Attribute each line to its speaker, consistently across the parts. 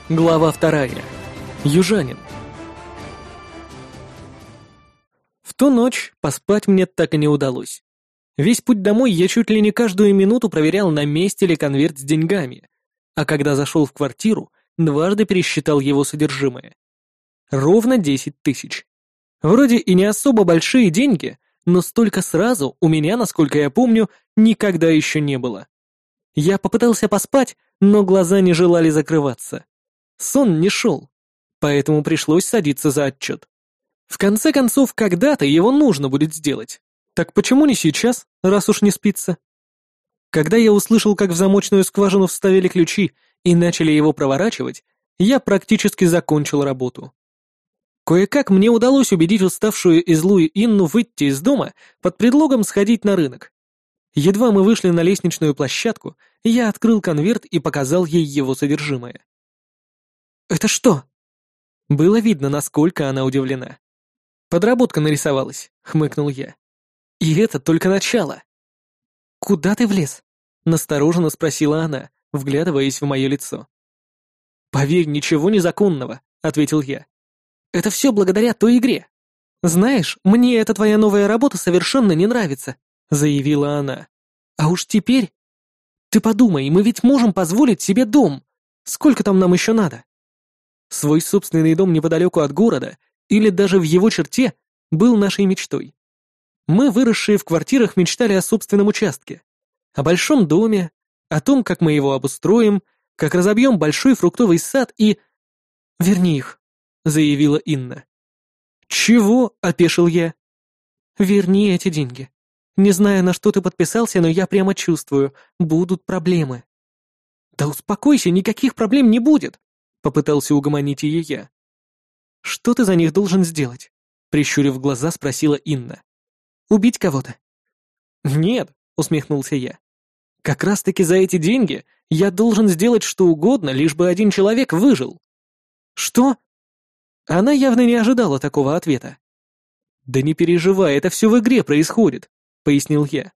Speaker 1: Глава 2. Южанин. В ту ночь поспать мне так и не удалось. Весь путь домой я чуть ли не каждую минуту проверял, на месте ли конверт с деньгами, а когда зашел в квартиру, дважды пересчитал его содержимое. Ровно 10 тысяч. Вроде и не особо большие деньги, но столько сразу у меня, насколько я помню, никогда еще не было. Я попытался поспать, но глаза не желали закрываться. Сон не шел, поэтому пришлось садиться за отчет. В конце концов, когда-то его нужно будет сделать. Так почему не сейчас, раз уж не спится? Когда я услышал, как в замочную скважину вставили ключи и начали его проворачивать, я практически закончил работу. Кое-как мне удалось убедить уставшую и злую Инну выйти из дома под предлогом сходить на рынок. Едва мы вышли на лестничную площадку, я открыл конверт и показал ей его содержимое. «Это что?» Было видно, насколько она удивлена. «Подработка нарисовалась», — хмыкнул я. «И это только начало». «Куда ты влез?» — настороженно спросила она, вглядываясь в мое лицо. «Поверь, ничего незаконного», — ответил я. «Это все благодаря той игре. Знаешь, мне эта твоя новая работа совершенно не нравится», — заявила она. «А уж теперь... Ты подумай, мы ведь можем позволить себе дом. Сколько там нам еще надо?» Свой собственный дом неподалеку от города, или даже в его черте, был нашей мечтой. Мы, выросшие в квартирах, мечтали о собственном участке, о большом доме, о том, как мы его обустроим, как разобьем большой фруктовый сад и... «Верни их», — заявила Инна. «Чего?» — опешил я. «Верни эти деньги. Не знаю, на что ты подписался, но я прямо чувствую, будут проблемы». «Да успокойся, никаких проблем не будет», — попытался угомонить ее я. «Что ты за них должен сделать?» — прищурив глаза, спросила Инна. «Убить кого-то?» «Нет», — усмехнулся я. «Как раз-таки за эти деньги я должен сделать что угодно, лишь бы один человек выжил». «Что?» Она явно не ожидала такого ответа. «Да не переживай, это все в игре происходит», — пояснил я.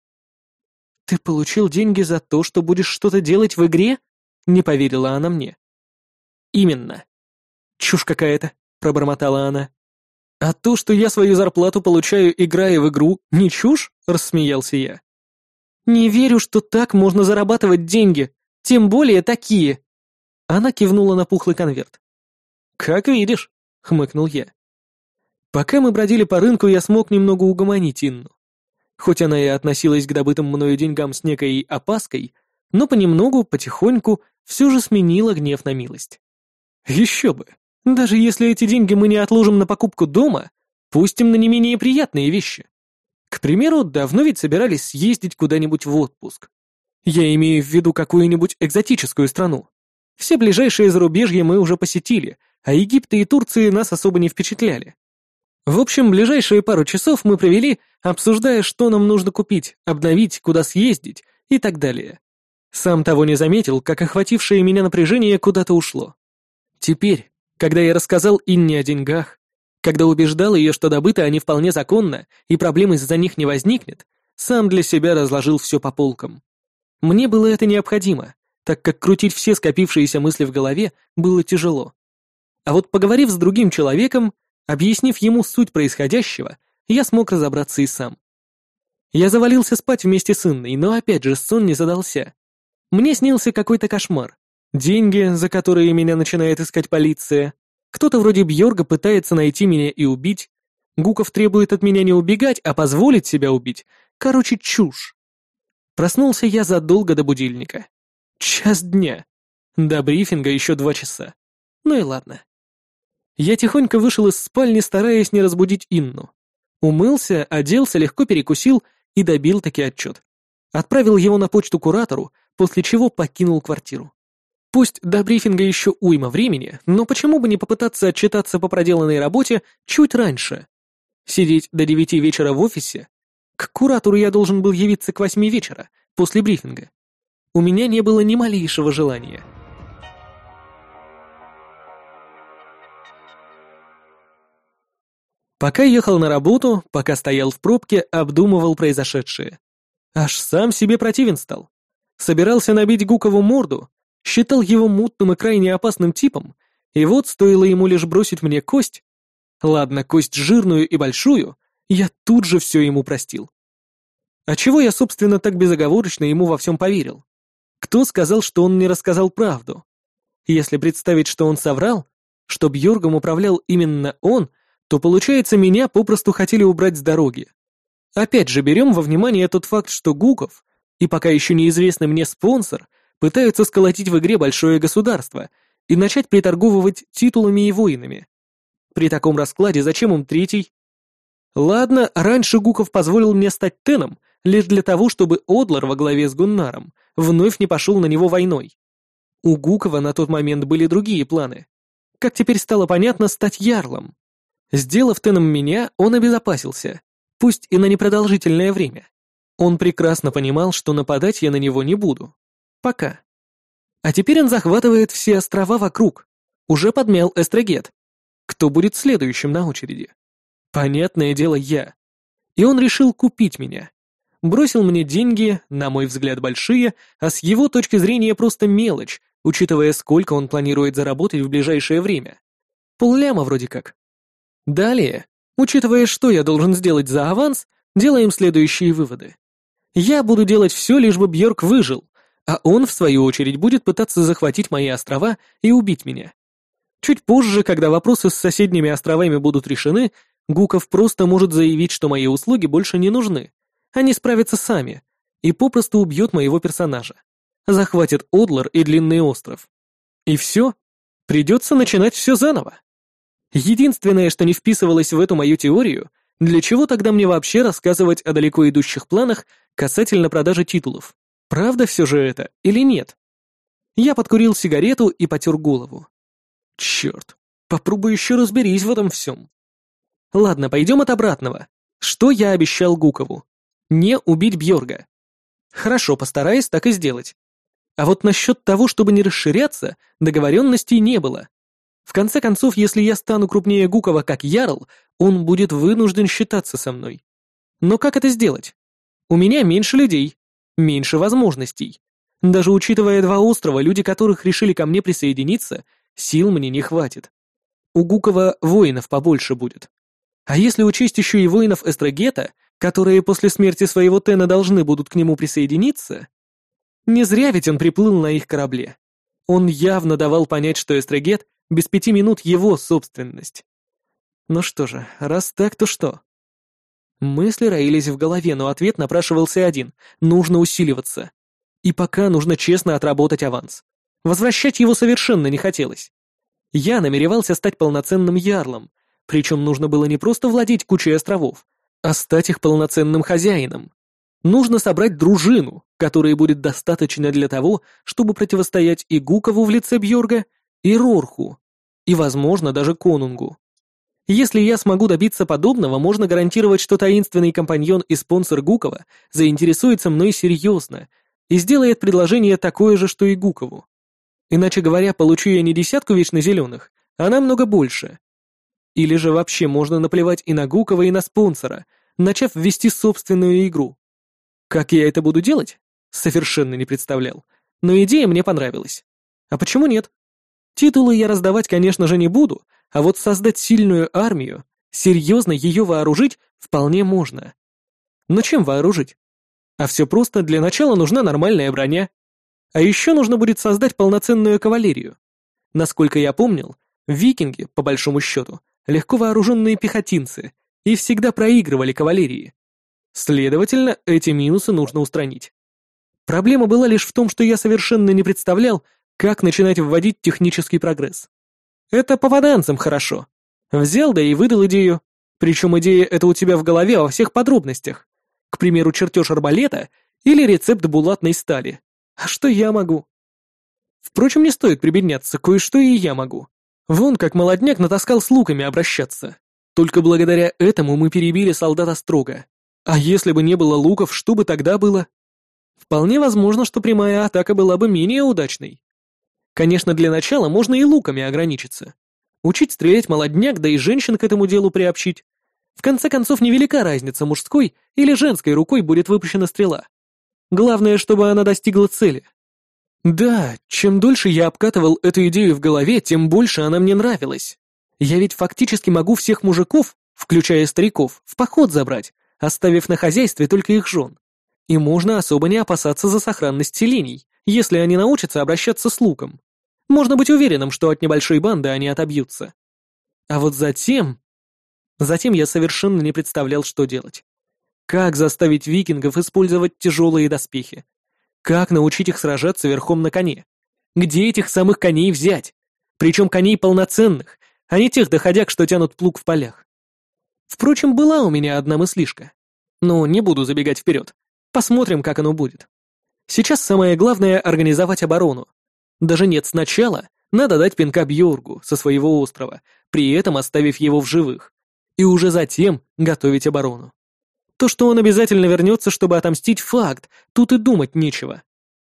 Speaker 1: «Ты получил деньги за то, что будешь что-то делать в игре?» — не поверила она мне. «Именно. Чушь какая-то», — пробормотала она. «А то, что я свою зарплату получаю, играя в игру, не чушь?» — рассмеялся я. «Не верю, что так можно зарабатывать деньги, тем более такие». Она кивнула на пухлый конверт. «Как видишь», — хмыкнул я. Пока мы бродили по рынку, я смог немного угомонить Инну. Хоть она и относилась к добытым мною деньгам с некой опаской, но понемногу, потихоньку, все же сменила гнев на милость. Еще бы! Даже если эти деньги мы не отложим на покупку дома, пустим на не менее приятные вещи. К примеру, давно ведь собирались съездить куда-нибудь в отпуск. Я имею в виду какую-нибудь экзотическую страну. Все ближайшие зарубежья мы уже посетили, а Египет и Турция нас особо не впечатляли. В общем, ближайшие пару часов мы провели, обсуждая, что нам нужно купить, обновить, куда съездить и так далее. Сам того не заметил, как охватившее меня напряжение куда-то ушло. Теперь, когда я рассказал Инне о деньгах, когда убеждал ее, что добыто они вполне законно и проблем из-за них не возникнет, сам для себя разложил все по полкам. Мне было это необходимо, так как крутить все скопившиеся мысли в голове было тяжело. А вот поговорив с другим человеком, объяснив ему суть происходящего, я смог разобраться и сам. Я завалился спать вместе с Инной, но опять же сон не задался. Мне снился какой-то кошмар. Деньги, за которые меня начинает искать полиция. Кто-то вроде Бьорга пытается найти меня и убить. Гуков требует от меня не убегать, а позволить себя убить. Короче, чушь. Проснулся я задолго до будильника. 1:00 дня. До брифинга еще 2 часа. Ну и ладно. Я тихонько вышел из спальни, стараясь не разбудить Инну. Умылся, оделся, легко перекусил и добил таки отчет. Отправил его на почту куратору, после чего покинул квартиру. Пусть до брифинга еще уйма времени, но почему бы не попытаться отчитаться по проделанной работе чуть раньше? Сидеть до 9 вечера в офисе? К куратору я должен был явиться к 8 вечера, после брифинга. У меня не было ни малейшего желания. Пока ехал на работу, пока стоял в пробке, обдумывал произошедшее. Аж сам себе противен стал. Собирался набить Гукову морду, Считал его мутным и крайне опасным типом, и вот стоило ему лишь бросить мне кость, ладно, кость жирную и большую, я тут же все ему простил. А чего я, собственно, так безоговорочно ему во всем поверил? Кто сказал, что он не рассказал правду? Если представить, что он соврал, что Бьоргом управлял именно он, то, получается, меня попросту хотели убрать с дороги. Опять же, берем во внимание тот факт, что Гуков и пока еще неизвестный мне спонсор пытаются сколотить в игре большое государство и начать приторговывать титулами и воинами. При таком раскладе зачем им третий? Ладно, раньше Гуков позволил мне стать Теном лишь для того, чтобы Одлар во главе с Гуннаром вновь не пошел на него войной. У Гукова на тот момент были другие планы. Как теперь стало понятно, стать ярлом. Сделав Теном меня, он обезопасился, пусть и на непродолжительное время. Он прекрасно понимал, что нападать я на него не буду. Пока. А теперь он захватывает все острова вокруг. Уже подмял Эстрагет. Кто будет следующим на очереди? Понятное дело, я. И он решил купить меня. Бросил мне деньги, на мой взгляд, большие, а с его точки зрения просто мелочь, учитывая, сколько он планирует заработать в ближайшее время. Полляма вроде как. Далее, учитывая, что я должен сделать за аванс, делаем следующие выводы. Я буду делать все, лишь бы Бьорк выжил, а он, в свою очередь, будет пытаться захватить мои острова и убить меня. Чуть позже, когда вопросы с соседними островами будут решены, Гуков просто может заявить, что мои услуги больше не нужны. Они справятся сами и попросту убьет моего персонажа. Захватит Одлар и Длинный остров. И все. Придется начинать все заново. Единственное, что не вписывалось в эту мою теорию, для чего тогда мне вообще рассказывать о далеко идущих планах касательно продажи титулов? Правда все же это или нет? Я подкурил сигарету и потер голову. Черт, попробуй еще разберись в этом всем. Ладно, пойдем от обратного. Что я обещал Гукову? Не убить Бьорга. Хорошо, постараюсь так и сделать. А вот насчет того, чтобы не расширяться, договоренностей не было. В конце концов, если я стану крупнее Гукова как ярл, он будет вынужден считаться со мной. Но как это сделать? У меня меньше людей, меньше возможностей. Даже учитывая 2 острова, люди которых решили ко мне присоединиться, сил мне не хватит. У Гукова воинов побольше будет. А если учесть еще и воинов Эстрагета, которые после смерти своего Тена должны будут к нему присоединиться... Не зря ведь он приплыл на их корабле. Он явно давал понять, что Эстрагет без 5 минут его собственность. Ну что же, раз так, то что? Мысли роились в голове, но ответ напрашивался один. Нужно усиливаться. И пока нужно честно отработать аванс. Возвращать его совершенно не хотелось. Я намеревался стать полноценным ярлом, причем нужно было не просто владеть кучей островов, а стать их полноценным хозяином. Нужно собрать дружину, которой будет достаточно для того, чтобы противостоять и Гукову в лице Бьорга, и Рорху, и, возможно, даже Конунгу. Если я смогу добиться подобного, можно гарантировать, что таинственный компаньон и спонсор Гукова заинтересуется мной серьезно и сделает предложение такое же, что и Гукову. Иначе говоря, получу я не 10 вечно зеленых, а намного больше. Или же вообще можно наплевать и на Гукова, и на спонсора, начав вести собственную игру. Как я это буду делать? Совершенно не представлял. Но идея мне понравилась. А почему нет? Титулы я раздавать, конечно же, не буду, а вот создать сильную армию, серьезно ее вооружить вполне можно. Но чем вооружить? А все просто, для начала нужна нормальная броня. А еще нужно будет создать полноценную кавалерию. Насколько я помнил, викинги, по большому счету, легко вооруженные пехотинцы и всегда проигрывали кавалерии. Следовательно, эти минусы нужно устранить. Проблема была лишь в том, что я совершенно не представлял, как начинать вводить технический прогресс. Это попаданцам хорошо. Взял, да и выдал идею. Причем идея эта у тебя в голове во всех подробностях. К примеру, чертеж арбалета или рецепт булатной стали. А что я могу? Впрочем, не стоит прибедняться, кое-что и я могу. Вон как молодняк натаскал с луками обращаться. Только благодаря этому мы перебили солдата строго. А если бы не было луков, что бы тогда было? Вполне возможно, что прямая атака была бы менее удачной. Конечно, для начала можно и луками ограничиться. Учить стрелять молодняк, да и женщин к этому делу приобщить. В конце концов, невелика разница, мужской или женской рукой будет выпущена стрела. Главное, чтобы она достигла цели. Да, чем дольше я обкатывал эту идею в голове, тем больше она мне нравилась. Я ведь фактически могу всех мужиков, включая стариков, в поход забрать, оставив на хозяйстве только их жен. И можно особо не опасаться за сохранность селений, если они научатся обращаться с луком. Можно быть уверенным, что от небольшой банды они отобьются. А вот затем... Затем я совершенно не представлял, что делать. Как заставить викингов использовать тяжелые доспехи? Как научить их сражаться верхом на коне? Где этих самых коней взять? Причем коней полноценных, а не тех доходяг, что тянут плуг в полях. Впрочем, была у меня одна мыслишка. Но не буду забегать вперед. Посмотрим, как оно будет. Сейчас самое главное — организовать оборону. Даже нет, сначала надо дать пинка Бьоргу со своего острова, при этом оставив его в живых. И уже затем готовить оборону. То, что он обязательно вернется, чтобы отомстить, факт, тут и думать нечего.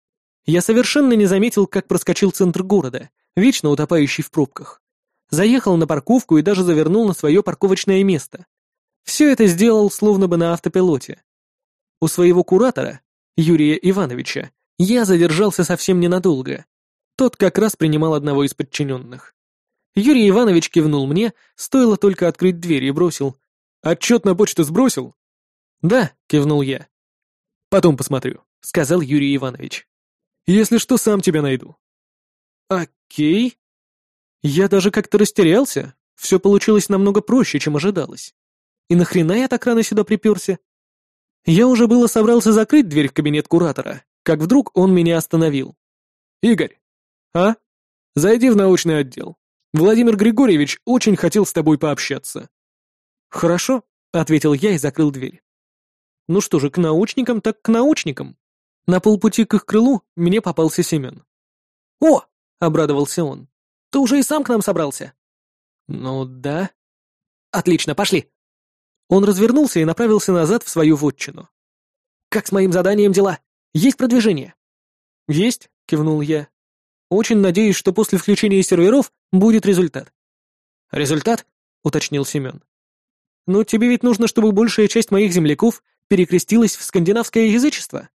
Speaker 1: Я совершенно не заметил, как проскочил центр города, вечно утопающий в пробках. Заехал на парковку и даже завернул на свое парковочное место. Все это сделал словно бы на автопилоте. У своего куратора, Юрия Ивановича, я задержался совсем ненадолго. Тот как раз принимал одного из подчиненных. Юрий Иванович кивнул мне, стоило только открыть дверь, и бросил: «Отчет на почту сбросил?» «Да», — кивнул я. «Потом посмотрю», — сказал Юрий Иванович. «Если что, сам тебя найду». «Окей». Я даже как-то растерялся. Все получилось намного проще, чем ожидалось. И нахрена я так рано сюда приперся? Я уже было собрался закрыть дверь в кабинет куратора, как вдруг он меня остановил. «Игорь!» «А?» «Зайди в научный отдел. Владимир Григорьевич очень хотел с тобой пообщаться». «Хорошо», — ответил я и закрыл дверь. Ну что же, к научникам так к научникам. На полпути к их крылу мне попался Семен. «О!» — обрадовался он. «Ты уже и сам к нам собрался?» «Ну да». «Отлично, пошли!» Он развернулся и направился назад в свою вотчину. «Как с моим заданием дела? Есть продвижение?» «Есть», — кивнул я. «Очень надеюсь, что после включения серверов будет результат». «Результат?» — уточнил Семен. «Ну, тебе ведь нужно, чтобы большая часть моих земляков перекрестилась в скандинавское язычество?»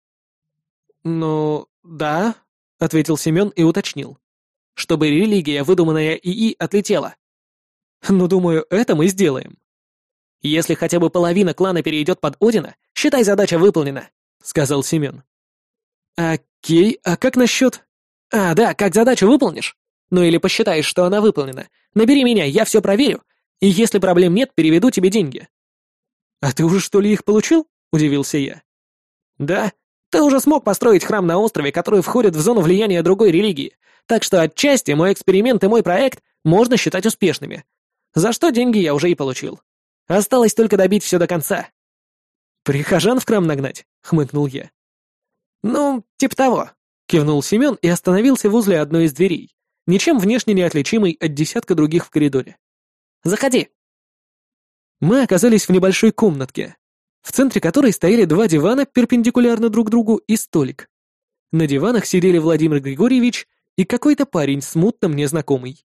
Speaker 1: «Ну, да», — ответил Семен и уточнил. «Чтобы религия, выдуманная ИИ, отлетела». «Ну, думаю, это мы сделаем». «Если хотя бы половина клана перейдет под Одина, считай, задача выполнена», — сказал Семен. «Окей, а как насчет...» «А, да, как задачу выполнишь? Ну или посчитаешь, что она выполнена. Набери меня, я все проверю, и если проблем нет, переведу тебе деньги». «А ты уже что ли их получил?» — удивился я. «Да, ты уже смог построить храм на острове, который входит в зону влияния другой религии, так что отчасти мой эксперимент и мой проект можно считать успешными. За что деньги я уже и получил. Осталось только добить все до конца». «Прихожан в храм нагнать?» — хмыкнул я. «Ну, типа того», — кивнул Семен и остановился возле одной из дверей, ничем внешне не отличимой от десятка других в коридоре. «Заходи». Мы оказались в небольшой комнатке, в центре которой стояли два дивана перпендикулярно друг другу и столик. На диванах сидели Владимир Григорьевич и какой-то парень, смутно мне знакомый.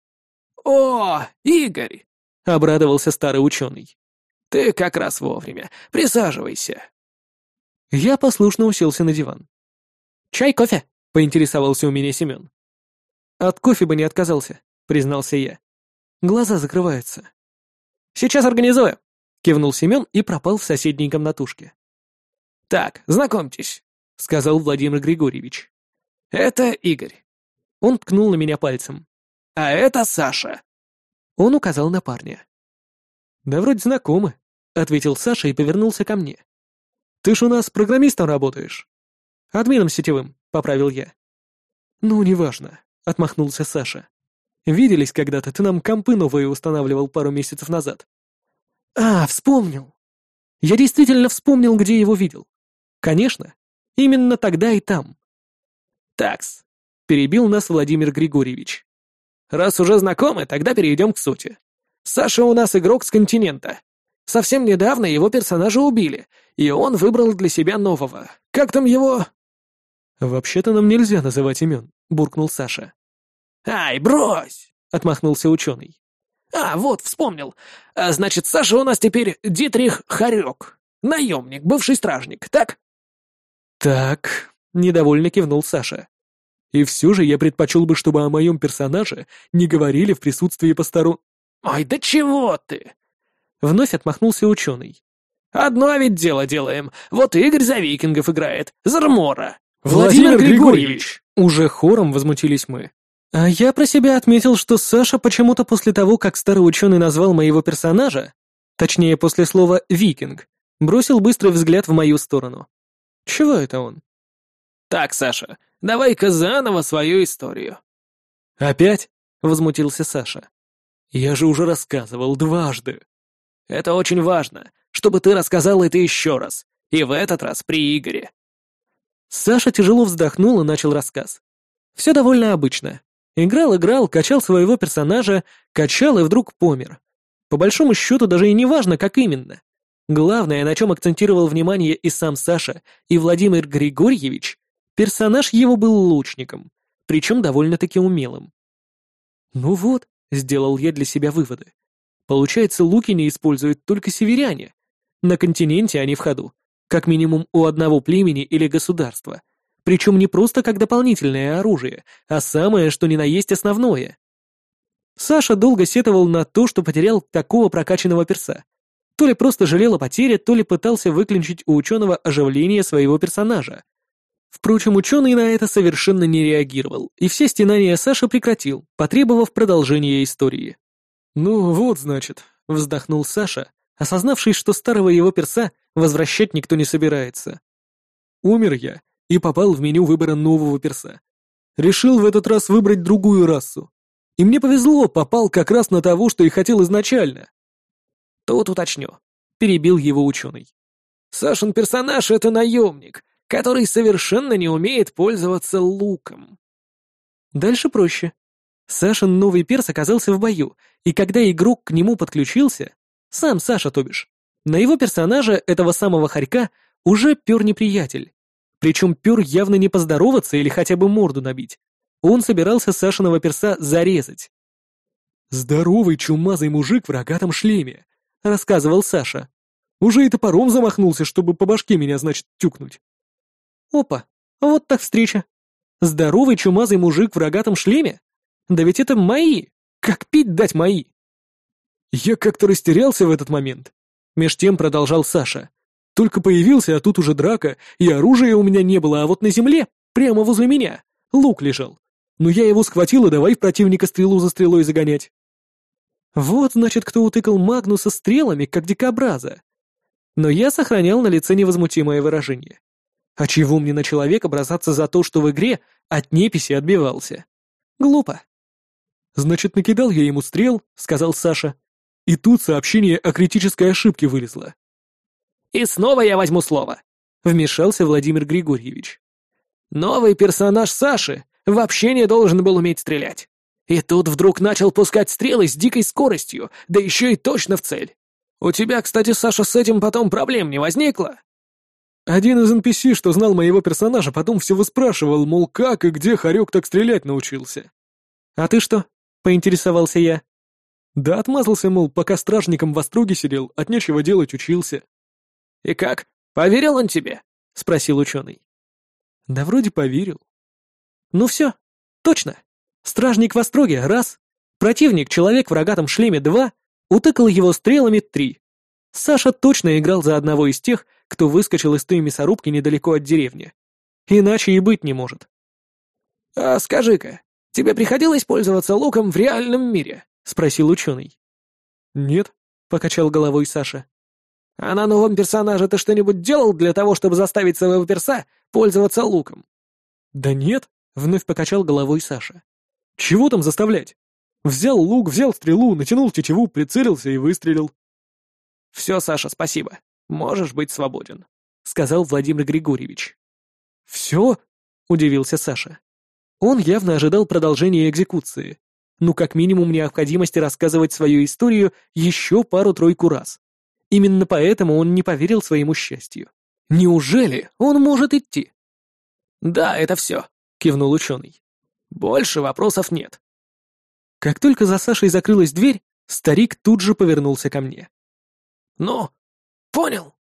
Speaker 2: «О, Игорь!» —
Speaker 1: обрадовался старый ученый.
Speaker 2: «Ты как раз вовремя. Присаживайся».
Speaker 1: Я послушно уселся на диван.
Speaker 2: «Чай, кофе?»
Speaker 1: — поинтересовался у меня Семен. «От кофе бы не отказался», — признался я. «Глаза закрываются».
Speaker 2: «Сейчас организую»,
Speaker 1: — кивнул Семен и пропал в соседней комнатушке.
Speaker 2: «Так, знакомьтесь»,
Speaker 1: — сказал Владимир Григорьевич.
Speaker 2: «Это Игорь.
Speaker 1: Он ткнул на меня пальцем.
Speaker 2: А это Саша».
Speaker 1: Он указал на парня. «Да вроде знакомы», — ответил Саша и повернулся ко мне. «Ты ж у нас программистом работаешь?» «Админом сетевым», — поправил я. «Ну, неважно», — отмахнулся Саша. «Виделись когда-то, ты нам компы новые устанавливал пару месяцев назад». «А, вспомнил!» Я действительно вспомнил, где его видел. Конечно, именно тогда и там.
Speaker 2: «Такс»,
Speaker 1: — перебил нас Владимир Григорьевич.
Speaker 2: «Раз уже знакомы, тогда перейдем к сути. Саша у нас игрок с континента. Совсем недавно его персонажа убили, и он выбрал для себя нового. Как там его...»
Speaker 1: «Вообще-то нам нельзя называть имен», — буркнул Саша.
Speaker 2: «Ай, брось!» —
Speaker 1: отмахнулся ученый.
Speaker 2: «А, вот, вспомнил. Значит, Саша у нас теперь Дитрих Харек. Наемник, бывший стражник, так?»
Speaker 1: «Так», — недовольно кивнул Саша. И все же я предпочел бы, чтобы о моем персонаже не говорили в присутствии посторонних.
Speaker 2: «Ой, да чего ты?»
Speaker 1: Вновь отмахнулся ученый.
Speaker 2: «Одно ведь дело делаем. Вот Игорь за викингов играет. Зармора».
Speaker 1: «Владимир Григорьевич!» Уже хором возмутились мы. А я про себя отметил, что Саша почему-то после того, как старый ученый назвал моего персонажа, точнее после слова «викинг», бросил быстрый взгляд в мою сторону. Чего это он?
Speaker 2: «Так, Саша, давай-ка заново свою историю».
Speaker 1: «Опять?» — возмутился Саша. «Я же уже рассказывал дважды».
Speaker 2: «Это очень важно, чтобы ты рассказал это еще раз. И в этот раз при Игоре».
Speaker 1: Саша тяжело вздохнул и начал рассказ. Все довольно обычно. Играл, качал своего персонажа, качал и вдруг помер. По большому счету даже и не важно, как именно. Главное, на чем акцентировал внимание и сам Саша, и Владимир Григорьевич, персонаж его был лучником, причем довольно-таки умелым. Ну вот, сделал я для себя выводы. Получается, луки не используют только северяне. На континенте они в ходу, как минимум у одного племени или государства. Причем не просто как дополнительное оружие, а самое, что ни на есть основное. Саша долго сетовал на то, что потерял такого прокачанного перса. То ли просто жалел о потере, то ли пытался выклинчить у ученого оживление своего персонажа. Впрочем, ученый на это совершенно не реагировал, и все стенания Саша прекратил, потребовав продолжения истории. «Ну вот, значит», — вздохнул Саша, осознавший, что старого его перса возвращать никто не собирается. «Умер я и попал в меню выбора нового перса. Решил в этот раз выбрать другую расу. И мне повезло, попал как раз на того, что и хотел изначально».
Speaker 2: «Тут уточню», — перебил его ученый. «Сашин персонаж — это наемник, который совершенно не умеет пользоваться луком».
Speaker 1: Дальше проще. Сашин новый перс оказался в бою, и когда игрок к нему подключился, сам Саша, то бишь, на его персонажа, этого самого хорька, уже пёр неприятель. Причем пёр явно не поздороваться или хотя бы морду набить. Он собирался Сашиного перса зарезать. «Здоровый чумазый мужик в рогатом шлеме», — рассказывал Саша. «Уже и топором замахнулся, чтобы по башке меня, значит, тюкнуть». Опа, вот так встреча. Здоровый чумазый мужик в рогатом шлеме? Да ведь это мои. Как пить дать мои? Я как-то растерялся в этот момент. Меж тем продолжал Саша. Только появился, а тут уже драка, и оружия у меня не было, а вот на земле, прямо возле меня, лук лежал. Но я его схватил и давай в противника стрелу за стрелой загонять. Вот, значит, кто утыкал Магнуса стрелами, как дикобраза. Но я сохранял на лице невозмутимое выражение. А чего мне на человека бросаться за то, что в игре от неписи отбивался? Глупо. «Значит, накидал я ему стрел», — сказал Саша. И тут сообщение о критической ошибке вылезло.
Speaker 2: «И снова я возьму слово», — вмешался Владимир Григорьевич. «Новый персонаж Саши вообще не должен был уметь стрелять. И тут вдруг начал пускать стрелы с дикой скоростью, да еще и точно в цель. У тебя, кстати, Саша, с этим потом проблем не возникло?»
Speaker 1: Один из NPC, что знал моего персонажа, потом все выспрашивал, мол, как и где хорек так стрелять научился. «А ты что?» — поинтересовался я. Да отмазался, мол, пока стражником в Остроге сидел, от нечего делать учился.
Speaker 2: «И как, поверил он тебе?» — спросил ученый.
Speaker 1: Да вроде поверил. Ну все, точно. Стражник в Остроге — раз. Противник, человек в рогатом шлеме — два. Утыкал его стрелами — три. Саша точно играл за одного из тех, кто выскочил из той мясорубки недалеко от деревни. Иначе и быть не может.
Speaker 2: «А скажи-ка, тебе приходилось пользоваться луком в реальном мире?» — спросил ученый.
Speaker 1: «Нет», — покачал головой Саша.
Speaker 2: «А на новом персонаже ты что-нибудь делал для того, чтобы заставить своего перса пользоваться луком?»
Speaker 1: «Да нет», — вновь покачал головой Саша. «Чего там заставлять? Взял лук, взял стрелу, натянул тетиву, прицелился и выстрелил».
Speaker 2: «Все, Саша, спасибо. Можешь быть свободен»,
Speaker 1: — сказал Владимир Григорьевич. «Все?» — удивился Саша. Он явно ожидал продолжения экзекуции. Ну, как минимум, необходимости рассказывать свою историю еще пару-тройку раз. Именно поэтому он не поверил своему счастью. Неужели он может идти?
Speaker 2: «Да, это все», — кивнул ученый. «Больше вопросов нет».
Speaker 1: Как только за Сашей закрылась дверь, старик тут же повернулся ко мне.
Speaker 2: «Ну, понял?»